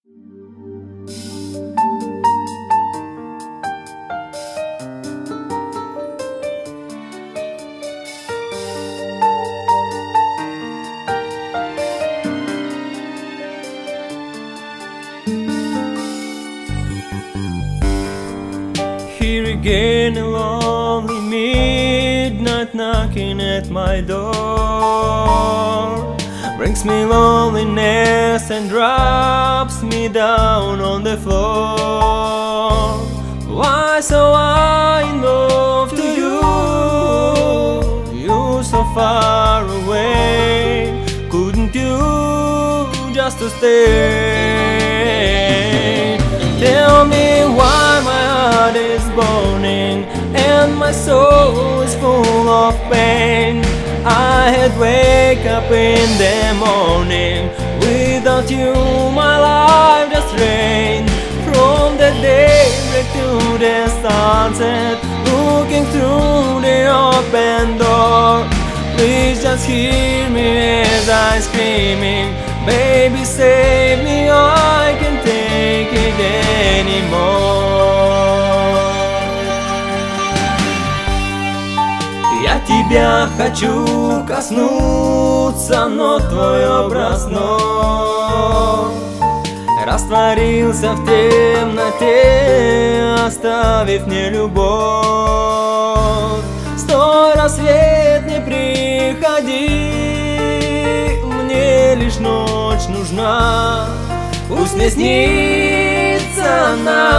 Here again, a lonely midnight knocking at my door brings me loneliness and drops me down on the floor. Why so I in love to you? You're so far away. Couldn't you just to stay? Tell me why my heart is burning and my soul is full of pain. I had wake up in the morning. Without you my life just rained. From the daybreak to the sunset, looking through the open door. Please just hear me as I'm screaming. Baby, save me, I can't take it anymore. Я тебя хочу коснуться, но твой образ вновь растворился в темноте, оставив мне любовь. Стой, рассвет, не приходи, мне лишь ночь нужна. Пусть мне снится она.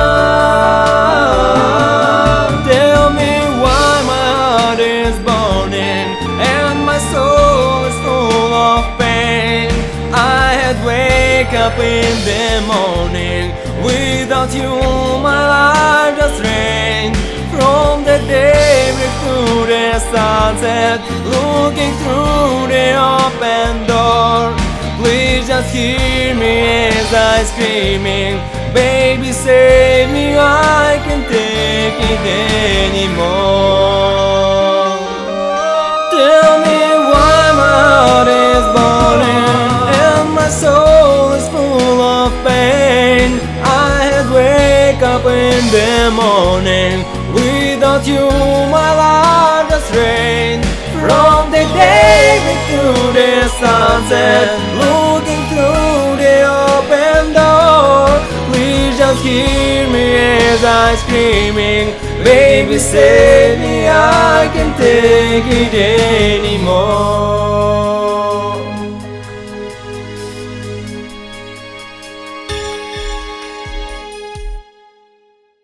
Tell me why my heart is burning and my soul is full of pain. I had wake up in the morning. Without you my life just rained. From the daybreak to the sunset, looking through the open door. Please just hear me as I'm screaming. Baby, save me, I can't take it anymore. Tell me why my heart is burning and my soul is full of pain. I had wake up in the morning. Without you my life just rained. From the daybreak to the sunset, looking through the open door. Please just hear me as I'm screaming. Baby, save me, I can't take it anymore.